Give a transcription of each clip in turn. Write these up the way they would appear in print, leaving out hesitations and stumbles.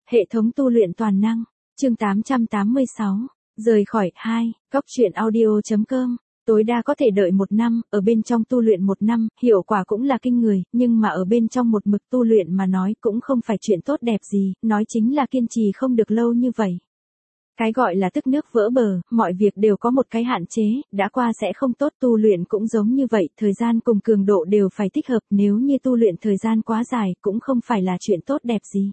Hệ thống tu luyện toàn năng, chương 886, rời khỏi 2, góc truyện audio.com, tối đa có thể đợi 1 năm, ở bên trong tu luyện 1 năm, hiệu quả cũng là kinh người, nhưng mà ở bên trong một mực tu luyện mà nói cũng không phải chuyện tốt đẹp gì, nói chính là kiên trì không được lâu như vậy. Cái gọi là tức nước vỡ bờ, mọi việc đều có một cái hạn chế, đã qua sẽ không tốt, tu luyện cũng giống như vậy, thời gian cùng cường độ đều phải thích hợp, nếu như tu luyện thời gian quá dài cũng không phải là chuyện tốt đẹp gì.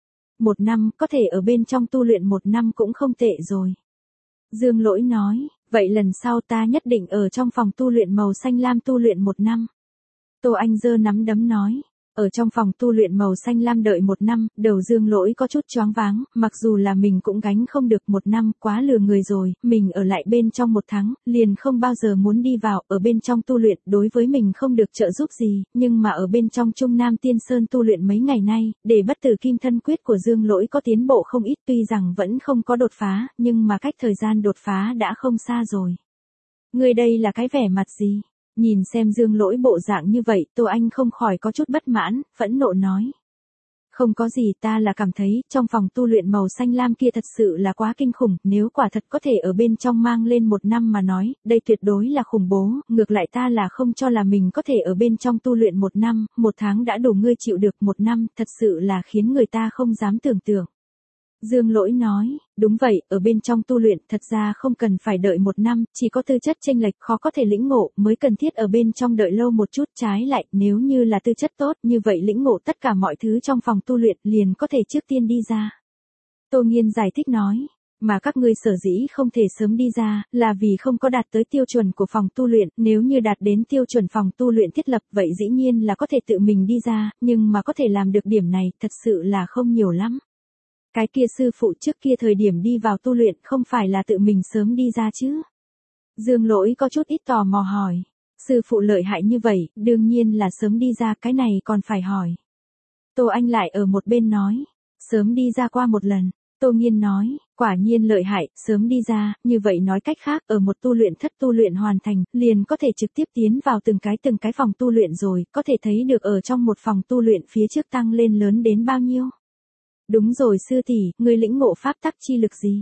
1 năm, có thể ở bên trong tu luyện 1 năm cũng không tệ rồi. Dương Lỗi nói, vậy lần sau ta nhất định ở trong phòng tu luyện màu xanh lam tu luyện 1 năm. Tô Anh giơ nắm đấm nói. Ở trong phòng tu luyện màu xanh lam đợi 1 năm, đầu Dương Lỗi có chút choáng váng, mặc dù là mình cũng gánh không được 1 năm, quá lừa người rồi, mình ở lại bên trong 1 tháng, liền không bao giờ muốn đi vào, ở bên trong tu luyện, đối với mình không được trợ giúp gì, nhưng mà ở bên trong Trung Nam Tiên Sơn tu luyện mấy ngày nay, để bất tử kim thân quyết của Dương Lỗi có tiến bộ không ít, tuy rằng vẫn không có đột phá, nhưng mà cách thời gian đột phá đã không xa rồi. Người đây là cái vẻ mặt gì? Nhìn xem Dương Lỗi bộ dạng như vậy, Tô Anh không khỏi có chút bất mãn, phẫn nộ nói. Không có gì, ta là cảm thấy, trong phòng tu luyện màu xanh lam kia thật sự là quá kinh khủng, nếu quả thật có thể ở bên trong mang lên 1 năm mà nói, đây tuyệt đối là khủng bố, ngược lại ta là không cho là mình có thể ở bên trong tu luyện 1 năm, 1 tháng đã đủ ngươi chịu được 1 năm, thật sự là khiến người ta không dám tưởng tượng. Dương Lỗi nói, đúng vậy, ở bên trong tu luyện thật ra không cần phải đợi 1 năm, chỉ có tư chất chênh lệch khó có thể lĩnh ngộ mới cần thiết ở bên trong đợi lâu một chút, trái lại, nếu như là tư chất tốt, như vậy lĩnh ngộ tất cả mọi thứ trong phòng tu luyện liền có thể trước tiên đi ra. Tô Nghiên giải thích nói, mà các ngươi sở dĩ không thể sớm đi ra, là vì không có đạt tới tiêu chuẩn của phòng tu luyện, nếu như đạt đến tiêu chuẩn phòng tu luyện thiết lập, vậy dĩ nhiên là có thể tự mình đi ra, nhưng mà có thể làm được điểm này, thật sự là không nhiều lắm. Cái kia sư phụ trước kia thời điểm đi vào tu luyện không phải là tự mình sớm đi ra chứ? Dương Lỗi có chút ít tò mò hỏi. Sư phụ lợi hại như vậy, đương nhiên là sớm đi ra, cái này còn phải hỏi. Tô Anh lại ở một bên nói. Sớm đi ra qua một lần. Tô Nghiên nói, quả nhiên lợi hại, sớm đi ra, như vậy nói cách khác, ở một tu luyện thất tu luyện hoàn thành, liền có thể trực tiếp tiến vào từng cái phòng tu luyện rồi, có thể thấy được ở trong một phòng tu luyện phía trước tăng lên lớn đến bao nhiêu. Đúng rồi sư tỷ, ngươi lĩnh ngộ pháp tắc chi lực gì?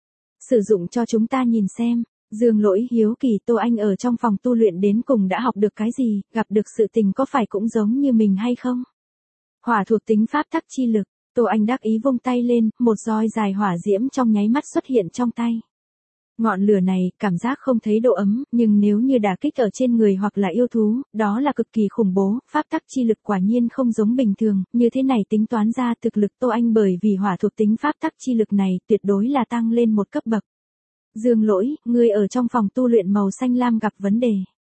Sử dụng cho chúng ta nhìn xem. Dương Lỗi hiếu kỳ Tô Anh ở trong phòng tu luyện đến cùng đã học được cái gì, gặp được sự tình có phải cũng giống như mình hay không? Hỏa thuộc tính pháp tắc chi lực, Tô Anh đắc ý vung tay lên, một roi dài hỏa diễm trong nháy mắt xuất hiện trong tay. Ngọn lửa này, cảm giác không thấy độ ấm, nhưng nếu như đả kích ở trên người hoặc là yêu thú, đó là cực kỳ khủng bố, pháp tắc chi lực quả nhiên không giống bình thường, như thế này tính toán ra thực lực Tô Anh bởi vì hỏa thuộc tính pháp tắc chi lực này tuyệt đối là tăng lên một cấp bậc. Dương Lỗi, ngươi ở trong phòng tu luyện màu xanh lam gặp vấn đề.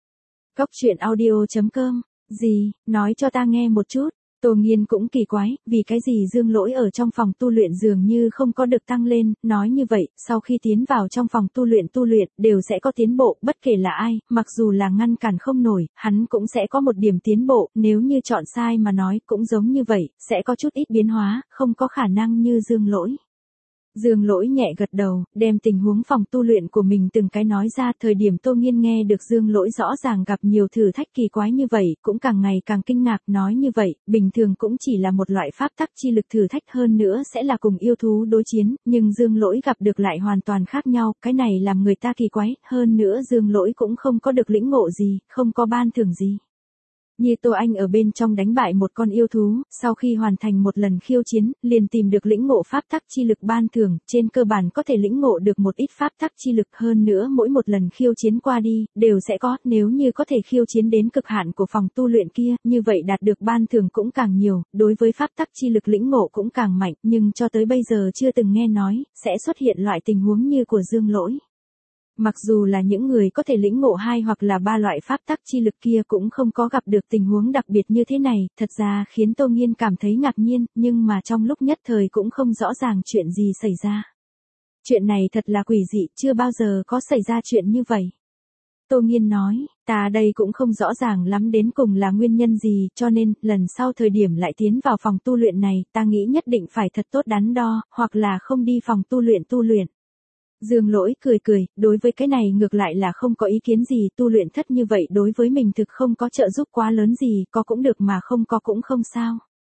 Góc truyện audio.com, gì, nói cho ta nghe một chút. Tô Nghiên cũng kỳ quái, vì cái gì Dương Lỗi ở trong phòng tu luyện dường như không có được tăng lên, nói như vậy, sau khi tiến vào trong phòng tu luyện, đều sẽ có tiến bộ, bất kể là ai, mặc dù là ngăn cản không nổi, hắn cũng sẽ có một điểm tiến bộ, nếu như chọn sai mà nói, cũng giống như vậy, sẽ có chút ít biến hóa, không có khả năng như Dương Lỗi. Dương Lỗi nhẹ gật đầu, đem tình huống phòng tu luyện của mình từng cái nói ra, thời điểm Tô Nghiên nghe được Dương Lỗi rõ ràng gặp nhiều thử thách kỳ quái như vậy, cũng càng ngày càng kinh ngạc, nói như vậy, bình thường cũng chỉ là một loại pháp tắc chi lực thử thách, hơn nữa sẽ là cùng yêu thú đối chiến, nhưng Dương Lỗi gặp được lại hoàn toàn khác nhau, cái này làm người ta kỳ quái, hơn nữa Dương Lỗi cũng không có được lĩnh ngộ gì, không có ban thưởng gì. Như Tô Anh ở bên trong đánh bại một con yêu thú, sau khi hoàn thành một lần khiêu chiến, liền tìm được lĩnh ngộ pháp tắc chi lực ban thưởng, trên cơ bản có thể lĩnh ngộ được một ít pháp tắc chi lực, hơn nữa mỗi một lần khiêu chiến qua đi, đều sẽ có, nếu như có thể khiêu chiến đến cực hạn của phòng tu luyện kia, như vậy đạt được ban thưởng cũng càng nhiều, đối với pháp tắc chi lực lĩnh ngộ cũng càng mạnh, nhưng cho tới bây giờ chưa từng nghe nói, sẽ xuất hiện loại tình huống như của Dương Lỗi. Mặc dù là những người có thể lĩnh ngộ 2 hoặc là 3 loại pháp tắc chi lực kia cũng không có gặp được tình huống đặc biệt như thế này, thật ra khiến Tô Nghiên cảm thấy ngạc nhiên, nhưng mà trong lúc nhất thời cũng không rõ ràng chuyện gì xảy ra. Chuyện này thật là quỷ dị, chưa bao giờ có xảy ra chuyện như vậy. Tô Nghiên nói, ta đây cũng không rõ ràng lắm đến cùng là nguyên nhân gì, cho nên, lần sau thời điểm lại tiến vào phòng tu luyện này, ta nghĩ nhất định phải thật tốt đắn đo, hoặc là không đi phòng tu luyện. Dương Lỗi cười, đối với cái này ngược lại là không có ý kiến gì, tu luyện thất như vậy đối với mình thực không có trợ giúp quá lớn gì, có cũng được mà không có cũng không sao.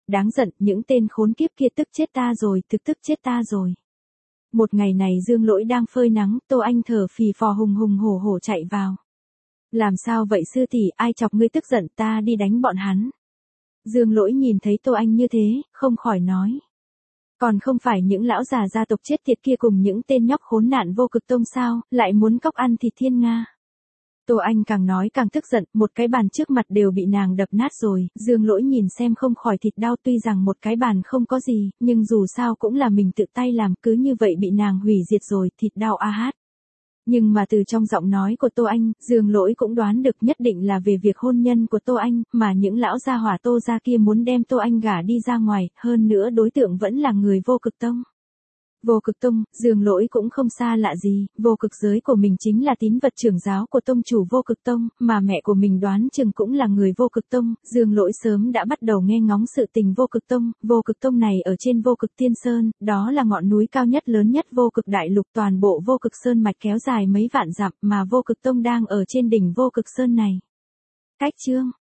đáng giận, những tên khốn kiếp kia tức chết ta rồi, thực tức chết ta rồi. Một ngày này Dương Lỗi đang phơi nắng, Tô Anh thở phì phò hùng hùng hổ hổ chạy vào. Làm sao vậy sư tỷ, ai chọc ngươi tức giận, ta đi đánh bọn hắn. Dương Lỗi nhìn thấy Tô Anh như thế, không khỏi nói. Còn không phải những lão già gia tộc chết tiệt kia cùng những tên nhóc khốn nạn Vô Cực Tông sao, lại muốn cóc ăn thịt thiên nga. Tô Anh càng nói càng tức giận, một cái bàn trước mặt đều bị nàng đập nát rồi, Dương Lỗi nhìn xem không khỏi thịt đau, tuy rằng một cái bàn không có gì, nhưng dù sao cũng là mình tự tay làm, cứ như vậy bị nàng hủy diệt rồi, thịt đau a hát. Nhưng mà từ trong giọng nói của Tô Anh, Dương Lỗi cũng đoán được nhất định là về việc hôn nhân của Tô Anh, mà những lão gia hỏa Tô gia kia muốn đem Tô Anh gả đi ra ngoài, hơn nữa đối tượng vẫn là người Vô Cực Tông. Vô Cực Tông, Dương Lỗi cũng không xa lạ gì, vô cực giới của mình chính là tín vật trưởng giáo của tông chủ Vô Cực Tông, mà mẹ của mình đoán chừng cũng là người Vô Cực Tông, Dương Lỗi sớm đã bắt đầu nghe ngóng sự tình Vô Cực Tông này ở trên Vô Cực Tiên Sơn, đó là ngọn núi cao nhất lớn nhất Vô Cực Đại Lục, toàn bộ Vô Cực Sơn mạch kéo dài mấy vạn dặm, mà Vô Cực Tông đang ở trên đỉnh Vô Cực Sơn này. Cách chương